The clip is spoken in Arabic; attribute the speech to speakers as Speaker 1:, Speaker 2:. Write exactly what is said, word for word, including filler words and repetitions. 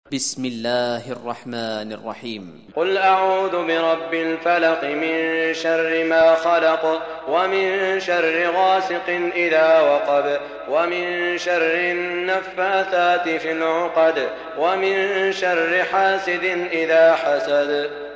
Speaker 1: بسم الله الرحمن الرحيم.
Speaker 2: قل أعوذ برب الفلق من شر ما خلق ومن شر غاسق إذا وقب ومن شر النفاثات في العقد ومن شر حاسد إذا حسد.